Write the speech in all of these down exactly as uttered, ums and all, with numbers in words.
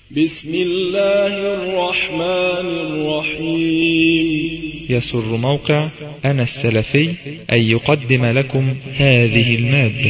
بسم الله الرحمن الرحيم. يسر موقع أنا السلفي أن يقدم لكم هذه المادة.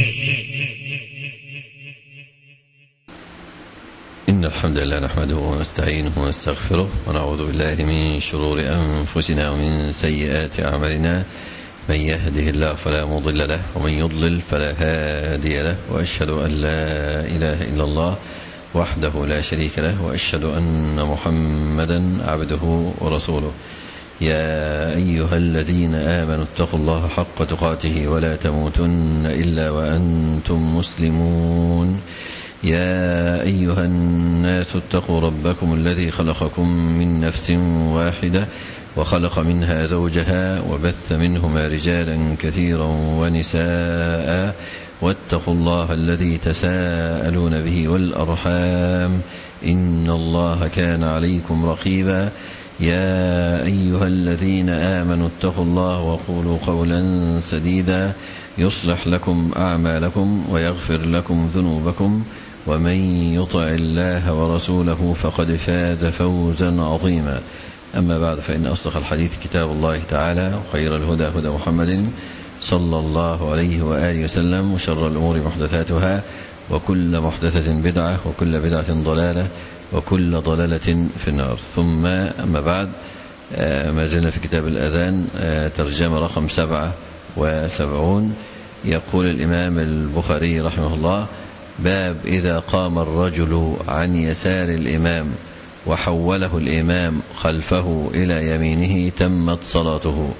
إن الحمد لله نحمده ونستعينه ونستغفره ونعوذ بالله من شرور أنفسنا ومن سيئات أعمالنا. من يهده الله فلا مضل له ومن يضلل فلا هادي له، وأشهد أن لا إله إلا الله وحده لا شريك له، وأشهد أن محمدا عبده ورسوله. يا أيها الذين آمنوا اتقوا الله حق تقاته ولا تموتن إلا وأنتم مسلمون. يا أيها الناس اتقوا ربكم الذي خلقكم من نفس واحدة وخلق منها زوجها وبث منهما رجالا كثيرا ونساء، واتقوا الله الذي تساءلون به والأرحام إن الله كان عليكم رقيبا. يا أيها الذين آمنوا اتقوا الله وقولوا قولا سديدا يصلح لكم أعمالكم ويغفر لكم ذنوبكم، ومن يطع الله ورسوله فقد فاز فوزا عظيما. أما بعد، فإن أصدق الحديث كتاب الله تعالى، وخير الهدى هدى محمد صلى الله عليه وآله وسلم، وشر الأمور محدثاتها، وكل محدثة بدعة، وكل بدعة ضلالة، وكل ضلالة في النار. ثم أما بعد، ما زلنا في كتاب الأذان، ترجمة رقم سبعة وسبعون. يقول الإمام البخاري رحمه الله: باب إذا قام الرجل عن يسار الإمام وحوله الإمام خلفه إلى يمينه تمت صلاته.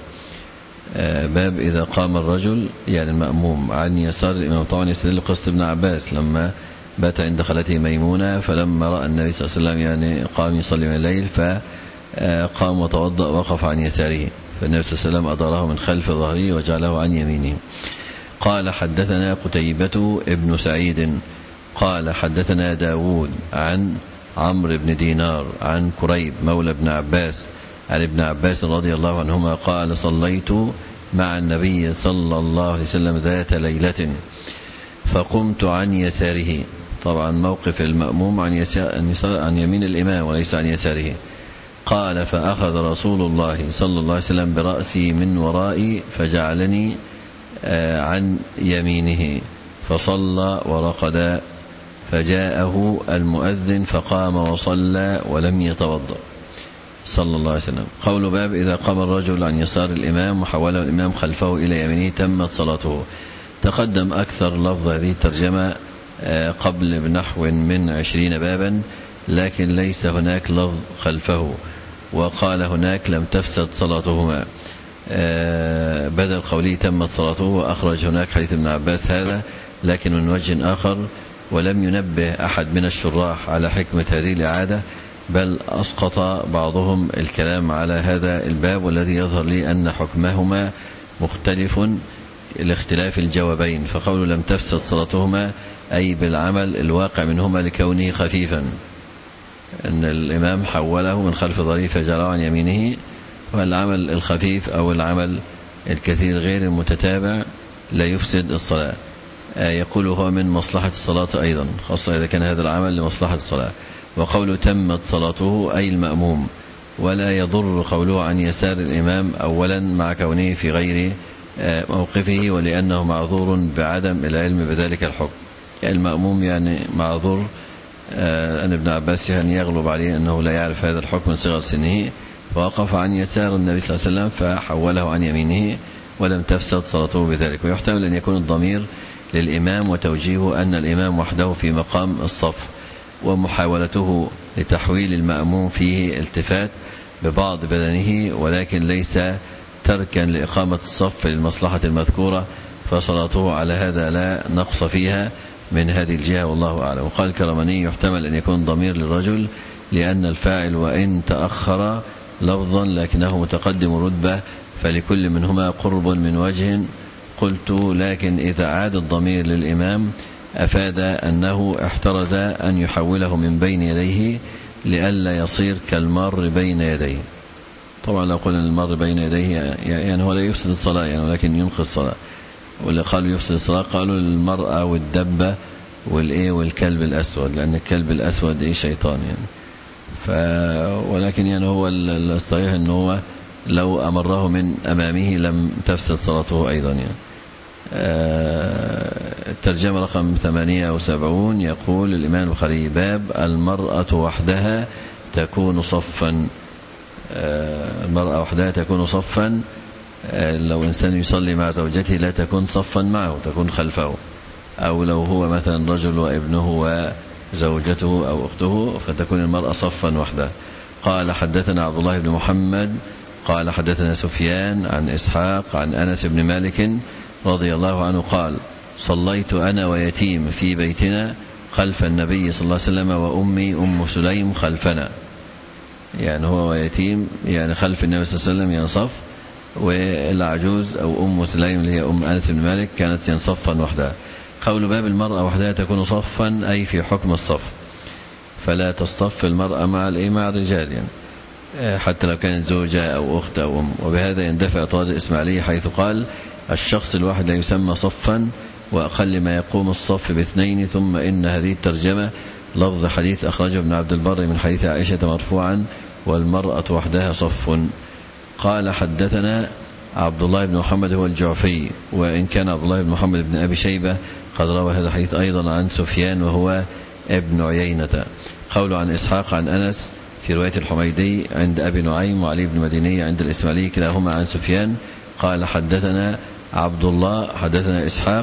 باب إذا قام الرجل يعني المأموم عن يسار الإمام. طبعا يستدل قصة ابن عباس لما بات عند خالته ميمونة، فلما رأى النبي صلى الله عليه وسلم يعني قام يصلي من الليل فقام وتوضأ وقف عن يساره، فالنبي صلى الله عليه وسلم أداره من خلف ظهره وجعله عن يمينه. قال: حدثنا قتيبة ابن سعيد قال حدثنا داود عن عمرو بن دينار عن كريب مولى ابن عباس عن ابن عباس رضي الله عنهما قال: صليت مع النبي صلى الله عليه وسلم ذات ليلة فقمت عن يساره. طبعا موقف المأموم عن, يسار عن يمين الإمام وليس عن يساره. قال: فأخذ رسول الله صلى الله عليه وسلم برأسي من ورائي فجعلني عن يمينه فصلى ورقد، فجاءه المؤذن فقام وصلى ولم يتوضأ صلى الله عليه وسلم. قول باب إذا قام الرجل عن يسار الإمام وحوله الإمام خلفه إلى يمينه تمت صلاته. تقدم أكثر لفظ هذه الترجمة قبل بنحو من عشرين بابا، لكن ليس هناك لفظ خلفه، وقال هناك لم تفسد صلاتهما بدل قوله تمت صلاته، وأخرج هناك حديث ابن عباس هذا لكن من وجه آخر، ولم ينبه أحد من الشراح على حكمة هذه الإعادة، بل أسقط بعضهم الكلام على هذا الباب، والذي يظهر لي أن حكمهما مختلف لاختلاف الجوابين. فقول لم تفسد صلاتهما أي بالعمل الواقع منهما لكونه خفيفا، أن الإمام حوله من خلف ظهره فجعله عن يمينه، والعمل الخفيف أو العمل الكثير غير المتتابع لا يفسد الصلاة. يقول هو من مصلحة الصلاة أيضا، خاصة إذا كان هذا العمل لمصلحة الصلاة. وقوله تمت صلاته أي المأموم، ولا يضر قوله عن يسار الإمام أولا مع كونه في غير موقفه، ولأنه معذور بعدم العلم بذلك الحكم. يعني المأموم يعني معذور، أن ابن عباس يعني يغلب عليه أنه لا يعرف هذا الحكم من صغر سنه، فوقف عن يسار النبي صلى الله عليه وسلم فحوله عن يمينه ولم تفسد صلاته بذلك. ويحتمل أن يكون الضمير للإمام وتوجيهه أن الإمام وحده في مقام الصف، ومحاولته لتحويل المأموم فيه التفات ببعض بدنه، ولكن ليس تركا لإقامة الصف للمصلحة المذكورة، فصلاته على هذا لا نقص فيها من هذه الجهة، والله أعلم. وقال الكرماني يحتمل أن يكون ضمير للرجل، لأن الفاعل وإن تأخر لفظا لكنه متقدم رتبة، فلكل منهما قرب من وجه. قلت: لكن إذا عاد الضمير للإمام أفاد أنه احترز أن يحوله من بين يديه لئلا يصير كالمار بين يديه. طبعا لو قلنا المار بين يديه يعني هو لا يفسد الصلاة يعني، ولكن ينقذ الصلاة. واللي قالوا يفسد الصلاة قالوا المرأة والدبة والإيه والكلب الأسود، لأن الكلب الأسود إيه شيطان يعني. ف ولكن يعني هو الصحيح أنه هو لو أمره من أمامه لم تفسد صلاته أيضا يعني. الترجمة رقم ثمانية وسبعون يقول الإمام البخاري: باب المرأة وحدها تكون صفا. المرأة وحدها تكون صفا، لو إنسان يصلي مع زوجته لا تكون صفا معه، تكون خلفه، أو لو هو مثلا رجل وابنه وزوجته أو أخته فتكون المرأة صفا وحدها. قال: حدثنا عبد الله بن محمد قال حدثنا سفيان عن إسحاق عن أنس بن مالك رضي الله عنه قال: صليت أنا ويتيم في بيتنا خلف النبي صلى الله عليه وسلم وأمي أم سليم خلفنا. يعني هو ويتيم يعني خلف النبي صلى الله عليه وسلم ينصف، والعجوز أو أم سليم اللي هي أم أنس بن مالك كانت ينصفا وحدها. قول باب المرأة وحدها تكون صفا أي في حكم الصف، فلا تصطف المرأة مع مع الرجال يعني حتى لو كانت زوجة أو أخت أو أم. وبهذا يندفع اعتراض الإسماعيلي حيث قال: الشخص الواحد لا يسمى صفا، وأقل ما يقوم الصف باثنين. ثم إن هذه الترجمة لفظ حديث أخرجه ابن عبد البر من حديث عائشة مرفوعا: والمرأة وحدها صف. قال: حدثنا عبد الله بن محمد هو الجعفي، وإن كان عبد الله بن محمد بن أبي شيبة قد روى هذا الحديث أيضا عن سفيان وهو ابن عيينة. قول عن إسحاق عن أنس في رواية الحميدي عند أبي نعيم وعلي بن مديني عند الإسماعيلي كلاهما عن سفيان. قال: حدثنا عبد الله حدثنا إسحاق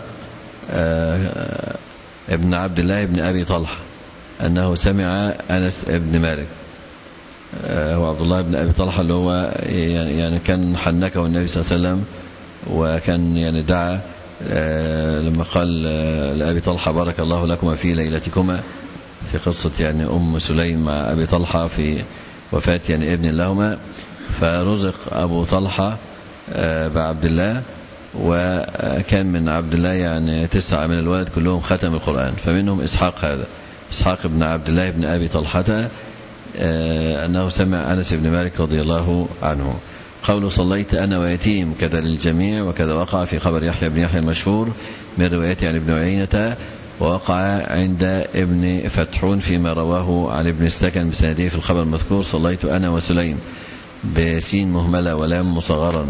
ابن عبد الله بن أبي طلحة أنه سمع أنس بن مالك، هو عبد الله بن أبي طلحة اللي هو يعني كان حنكه النبي صلى الله عليه وسلم، وكان يعني دعا لما قال لأبي طلحة: بارك الله لكما في ليلتكما، في قصة يعني أم سليم مع أبي طلحة في وفاة يعني ابن لهما، فرزق أبو طلحة بعبد الله، وكان من عبد الله يعني تسعة من الولد كلهم ختم القرآن، فمنهم إسحاق هذا إسحاق بن عبد الله بن أبي طلحة أنه سمع أنس بن مالك رضي الله عنه. قول: صليت أنا ويتيم كذا للجميع، وكذا وقع في خبر يحيى بن يحيى المشهور من روايته عن ابن عيينة، ووقع عند ابن فتحون فيما رواه عن ابن السكن بسنده في الخبر المذكور: صليت أنا وسليم بسين مهملة ولام مصغرا،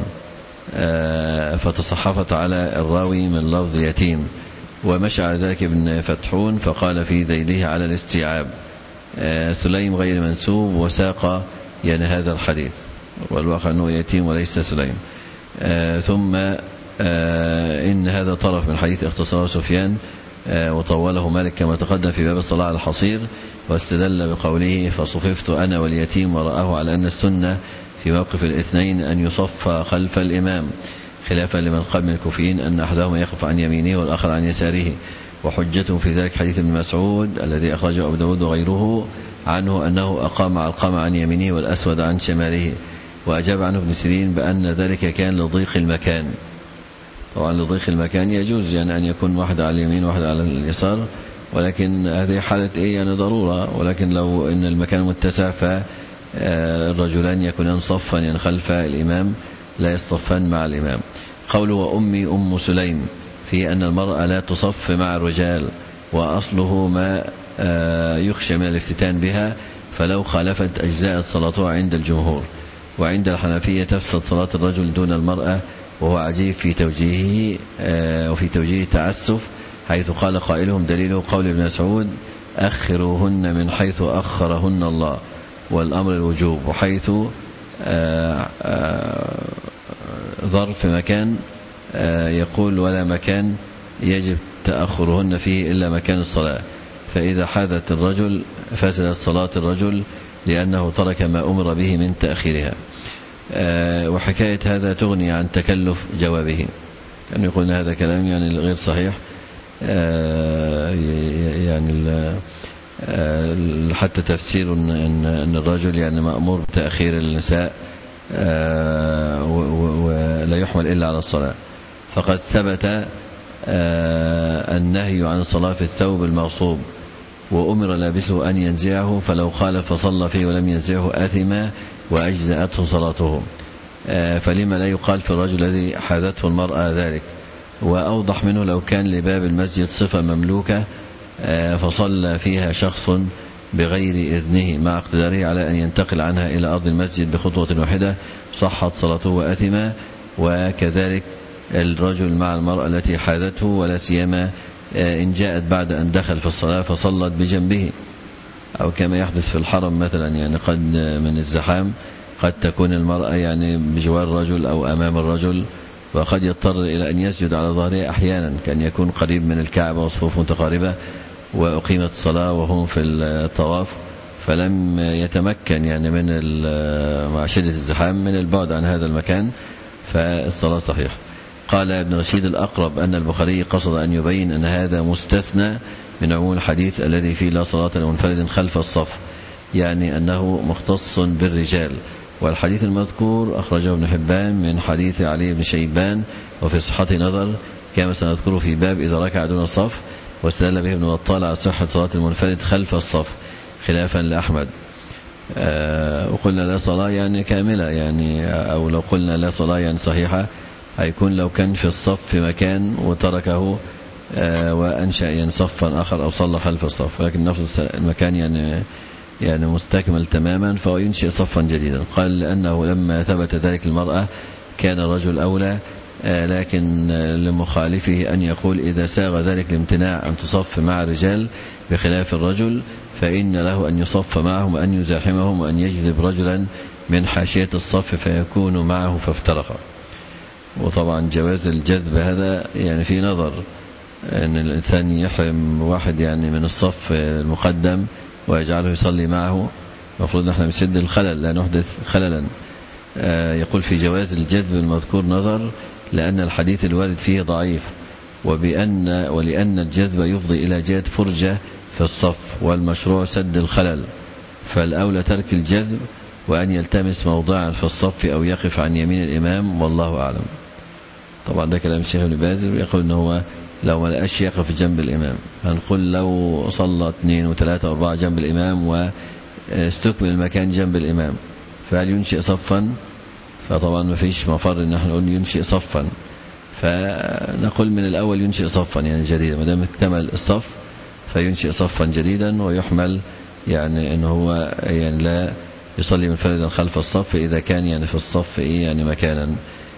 فتصحفت على الراوي من لفظ يتيم، ومشى على ذلك ابن فتحون فقال في ذيله على الاستيعاب: سليم غير منسوب، وساق يعني هذا الحديث، والواقع أنه يتيم وليس سليم. ثم إن هذا طرف من حديث اختصاره سفيان وطوله مالك كما تقدم في باب الصلاة على الحصير، واستدل بقوله: فصففت أنا واليتيم، ورآه على أن السنة في موقف الاثنين أن يصف خلف الإمام، خلافا لمن قال من الكوفيين أن أحدهما يقف عن يمينه والآخر عن يساره. وحجته في ذلك حديث ابن مسعود الذي أخرجه أبو داود وغيره عنه أنه أقام علقمة عن يمينه والأسود عن شماله. وأجاب عنه ابن سيرين بأن ذلك كان لضيق المكان. طبعا لضيق المكان يجوز يعني أن يكون واحد على اليمين واحد على اليسار، ولكن هذه حالة إيه يعني ضرورة. ولكن لو إن المكان متسع فالرجلان يكونان صفا يعني خلف الإمام لا يصطفان مع الإمام. قوله: وأمي أم سليم في أن المرأة لا تصف مع الرجال، وأصله ما يخشى من الافتتان بها، فلو خالفت أجزاء صلاتها عند الجمهور. وعند الحنفية تفسد صلاة الرجل دون المرأة، وهو عجيب في توجيهه وفي توجيه التعسف، حيث قال قائلهم: دليله قول ابن مسعود: أخروهن من حيث أخرهن الله، والأمر الوجوب، وحيث ظرف مكان يقول: ولا مكان يجب تأخرهن فيه إلا مكان الصلاة، فإذا حدث الرجل فسدت صلاة الرجل لأنه ترك ما أمر به من تأخيرها. وحكاية هذا تغني عن تكلف جوابه، كان يقول هذا كلام يعني غير صحيح، يعني حتى تفسير أن الرجل يعني مأمور بتأخير النساء ولا يحمل إلا على الصلاة. فقد ثبت النهي عن الصلاة في الثوب المغصوب، وأمر لابسه أن ينزعه، فلو خالف فصلى فيه ولم ينزعه آثم وأجزأته صلاته. فلما لا يقال في الرجل الذي حاذته المرأة ذلك؟ وأوضح منه لو كان لباب المسجد صفة مملوكة فصلى فيها شخص بغير إذنه مع اقتداره على أن ينتقل عنها إلى أرض المسجد بخطوة واحدة صحت صلاته وأثم. وكذلك الرجل مع المرأة التي حاذته، ولا سيما إن جاءت بعد أن دخل في الصلاة فصلت بجنبه، أو كما يحدث في الحرم مثلا، يعني قد من الزحام قد تكون المرأة يعني بجوار الرجل أو أمام الرجل، وقد يضطر إلى أن يسجد على ظهره أحيانا، كان يكون قريب من الكعبة وصفوف متقاربة وأقيمت الصلاة وهم في الطواف، فلم يتمكن يعني من مع شدة الزحام من البعد عن هذا المكان، فالصلاة صحيح. قال ابن رشيد الأقرب أن البخاري قصد أن يبين أن هذا مستثنى من عموم الحديث الذي فيه لا صلاة لمنفرد خلف الصف، يعني أنه مختص بالرجال. والحديث المذكور أخرجه ابن حبان من حديث علي بن شيبان، وفي صحة نظر كما سنذكره في باب إذا ركع دون الصف، واستدل به ابن بطال على صحة صلاة المنفرد خلف الصف خلافا لأحمد. أه وقلنا لا صلاة يعني كاملة، يعني أو لو قلنا لا صلاة يعني صحيحة، هيكون لو كان في الصف في مكان وتركه أه وأنشأ يعني صفا آخر أو صلى خلف الصف، ولكن نفس المكان يعني يعني مستكمل تماما، فهو ينشئ صفا جديدا. قال لأنه لما ثبت ذلك المرأة كان الرجل أولى، آه لكن لمخالفه أن يقول إذا ساغ ذلك الامتناع أن تصف مع الرجال بخلاف الرجل فإن له أن يصف معهم وأن يزاحمهم وأن يجذب رجلا من حاشية الصف فيكون معه فافترق. وطبعا جواز الجذب هذا يعني في نظر، أن الإنسان يحرم واحد يعني من الصف المقدم ويجعله يصلي معه، المفروض نحن نسد الخلل لا نحدث خللا. آه يقول في جواز الجذب المذكور نظر، لأن الحديث الوارد فيه ضعيف، وبأن ولأن الجذب يفضي إلى جهة فرجة في الصف، والمشروع سد الخلل، فالأولى ترك الجذب وأن يلتمس موضعا في الصف أو يقف عن يمين الإمام، والله أعلم. طبعا ده كلام الشيخ ابن باز، يقول إنه هو لو ما لقاش يقف جنب الإمام، هنقول لو صلى اثنين وثلاثة واربعة جنب الإمام واستكمل المكان جنب الإمام، فهل ينشئ صفا؟ فطبعا ما فيش مفر ان احنا نقول ينشئ صفا، فنقول من الأول ينشئ صفا يعني جديدا، ما دام اكتمل الصف فينشئ صفا جديدا، ويحمل يعني انه هو يعني لا يصلي منفردا خلف الصف إذا كان يعني في الصف إيه يعني مكانا.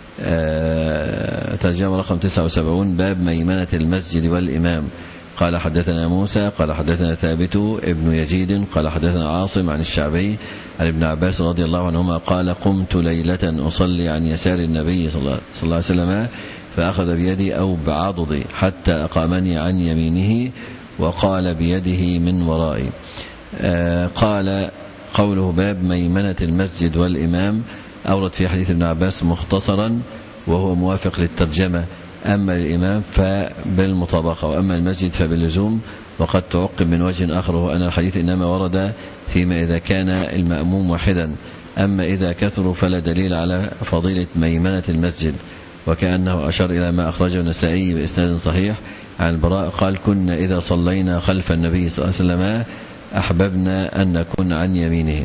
آه ترجمة رقم تسعة وسبعين، باب ميمنة المسجد والإمام. قال حدثنا موسى قال حدثنا ثابت ابن يزيد قال حدثنا عاصم عن الشعبي عن ابن عباس رضي الله عنهما قال قمت ليلة أصلي عن يسار النبي صلى الله عليه وسلم فأخذ بيدي أو بعضدي حتى أقامني عن يمينه وقال بيده من ورائي. آه قال قوله باب ميمنة المسجد والإمام أورد في حديث ابن عباس مختصرا وهو موافق للترجمة، أما الإمام فبالمطابقة وأما المسجد فباللزوم. وقد تعقب من وجه آخر وأن الحديث إنما ورد فيما إذا كان المأموم واحدا، أما إذا كثروا فلا دليل على فضيلة ميمنة المسجد. وكأنه أشار إلى ما أخرجه النسائي بإسناد صحيح عن البراء قال كنا إذا صلينا خلف النبي صلى الله عليه وسلم أحببنا أن نكون عن يمينه.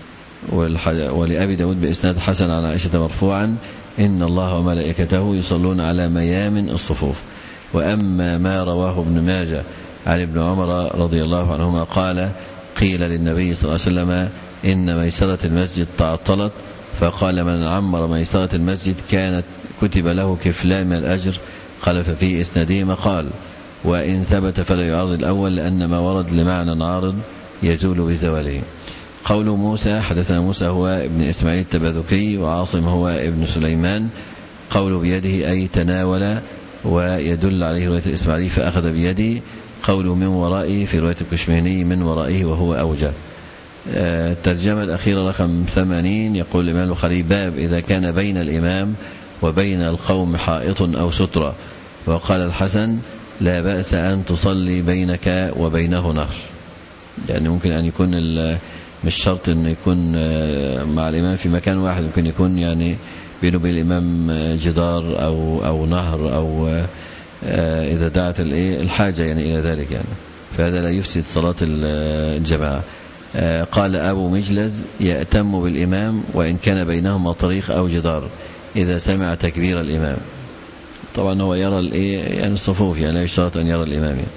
ولأبي داود بإسناد حسن عن عائشة مرفوعا إن الله وملائكته يصلون على ميامن الصفوف. وأما ما رواه ابن ماجه عن ابن عمر رضي الله عنهما قال قيل للنبي صلى الله عليه وسلم إن ميسرة المسجد تعطلت، فقال من عمر ميسرة المسجد كانت كتب له كفلان من الأجر. قال ففي إسناده ما قال، وإن ثبت فلا يعارض الأول لأن ما ورد لمعنى عارض يزول بزواله. قول موسى حدثنا موسى هو ابن إسماعيل التباذكي وعاصم هو ابن سليمان. قول بيده أي تناول، ويدل عليه رواية الإسماعيلي فأخذ بيدي. قوله من ورائه في رواية الكشميهني من ورائه وهو أوجه. الترجمة الأخيرة رقم ثمانين يقول الإمام البخاري باب إذا كان بين الإمام وبين القوم حائط أو سترة. وقال الحسن لا بأس أن تصلي بينك وبينه نهر، يعني ممكن أن يكون مش شرط أن يكون مع الإمام في مكان واحد، ممكن يكون يعني بينه وبين الإمام جدار أو أو نهر أو إذا دعت الحاجة يعني إلى ذلك يعني، فهذا لا يفسد صلاة الجماعة. قال أبو مجلز يأتم بالإمام وإن كان بينهما طريق أو جدار إذا سمع تكبير الإمام. طبعا هو يرى يعني الصفوف، يعني لا يشترط أن يرى الإمام يعني.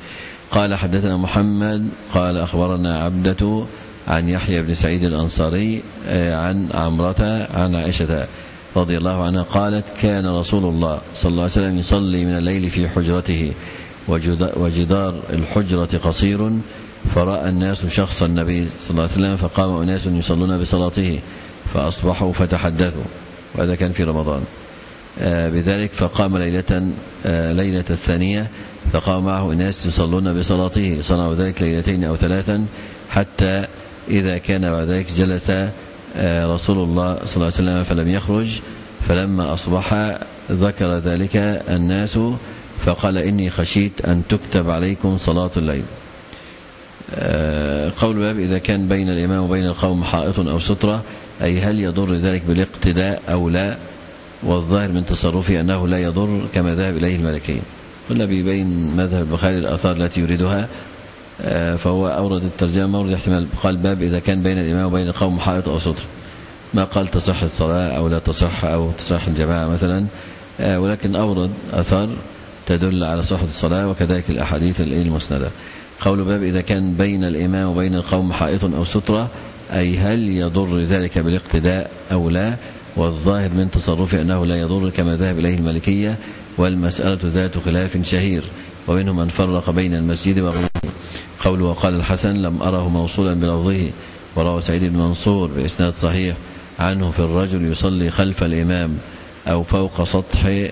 قال حدثنا محمد قال أخبرنا عبدة عن يحيى بن سعيد الأنصاري عن عمرة عن عائشة رضي الله عنها قالت كان رسول الله صلى الله عليه وسلم يصلي من الليل في حجرته وجدار الحجرة قصير، فرأى الناس شخص النبي صلى الله عليه وسلم فقام أناس يصلون بصلاته فأصبحوا فتحدثوا، وهذا كان في رمضان. بذلك فقام ليلة ليلة الثانية فقام معه أناس يصلون بصلاته، صنعوا ذلك ليلتين أو ثلاثا حتى إذا كان بعد ذلك جلس رسول الله صلى الله عليه وسلم فلم يخرج، فلما أصبح ذكر ذلك الناس فقال إني خشيت أن تكتب عليكم صلاة الليل. قول باب إذا كان بين الإمام وبين القوم حائط أو سترة، أي هل يضر ذلك بالاقتداء أو لا؟ والظاهر من تصرفه أنه لا يضر كما ذهب إليه المالكيين. قلنا بيبين مذهب البخاري الآثار التي يريدها، فهو أورد الترجمة مورد احتمال. قال باب إذا كان بين الإمام وبين القوم حائط أو ستر، ما قال تصح الصلاة أو لا تصح أو تصح الجماعة مثلا، ولكن أورد أثار تدل على صحة الصلاة وكذلك الأحاديث المسندة. قول باب إذا كان بين الإمام وبين القوم حائط أو سترة، أي هل يضر ذلك بالاقتداء أو لا؟ والظاهر من تصرفه أنه لا يضر كما ذهب إليه المالكية، والمسألة ذات خلاف شهير، ومنهم من فرق بين المسجد وغيره. قوله وقال الحسن لم أره موصولا بلفظه، وروى سعيد بن منصور بإسناد صحيح عنه في الرجل يصلي خلف الإمام أو فوق سطح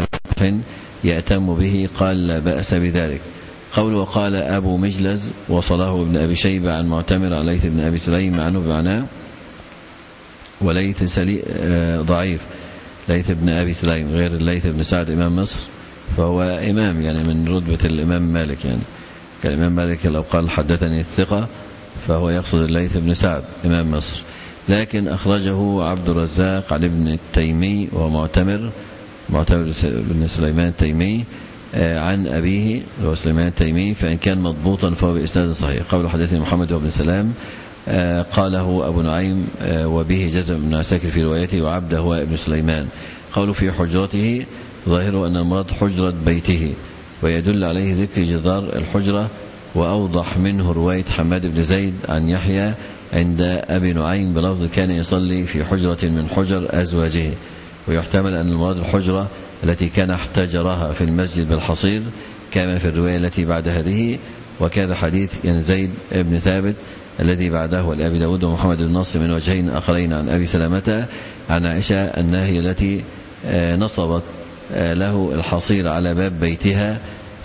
يأتم به، قال لا بأس بذلك. قوله وقال أبو مجلز وصله ابن أبي شيبة عن معتمر عن ليث بن أبي سليم عنه بمعناه، وليث سلي ضعيف، ليث بن أبي سليم غير الليث بن سعد إمام مصر، فهو إمام يعني من رتبة الإمام مالك، يعني كالإمام مالك لو قال حدثني الثقة فهو يقصد الليث بن سعد إمام مصر. لكن أخرجه عبد الرزاق عن ابن التيمي وهو معتمر معتمر بن سليمان التيمي عن أبيه وهو سليمان التيمي، فإن كان مضبوطا فهو بإسناد صحيح. قول حدثني محمد بن سلام قاله أبو نعيم وبه جزم ابن عساكر في روايته، وعبده هو ابن سليمان. قوله في حجرته ظاهره أن المراد حجرة بيته، ويدل عليه ذكر جدار الحجرة، وأوضح منه رواية حماد بن زيد عن يحيى عند أبي نعيم بلفظ كان يصلي في حجرة من حجر أزواجه، ويحتمل أن المراد الحجرة التي كان احتجرها في المسجد بالحصير كما في الرواية التي بعد هذه. وكذا حديث يعني زيد بن ثابت الذي بعده لأبي داود ومحمد بن نصر من وجهين آخرين عن أبي سلامة عن عائشة أنها هي التي نصبت له الحصير على باب بيتها،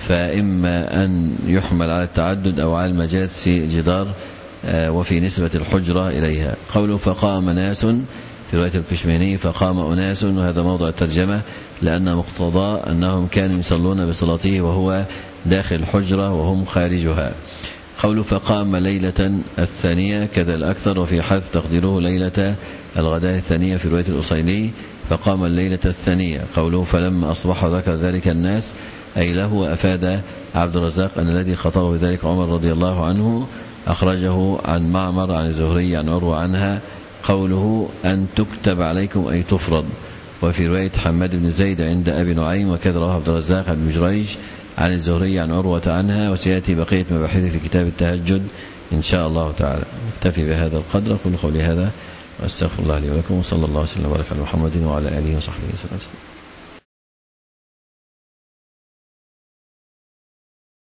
فإما أن يحمل على التعدد أو على المجاز في الجدار وفي نسبة الحجرة إليها. قوله فقام ناس في رواية الكشميني فقام أناس، وهذا موضع الترجمة لأن مقتضى أنهم كانوا يصلون بصلاته وهو داخل الحجرة وهم خارجها. قوله فقام ليلة الثانية كذا الأكثر، وفي حذف تقديره ليلة الغداء الثانية في رواية الأصيلي فقام الليلة الثانية. قوله فلما أصبح ذكر ذلك الناس، أي له. وأفاد عبد الرزاق أن الذي خطبه ذلك عمر رضي الله عنه. أخرجه عن معمر عن الزهري عن عروة عنها. قوله أن تكتب عليكم أي تفرض، وفي رواية حماد بن زيد عند أبي نعيم، وكذا رواه عبد الرزاق عن مجريج عن الزهري عن عروة عنها. وسيأتي بقية مباحث في كتاب التهجد إن شاء الله تعالى. نكتفي بهذا القدر. كل قولي هذا وأستغفر الله لي ولكم، وصلى الله وسلم وبارك على محمد وعلى آله وصحبه وسلم.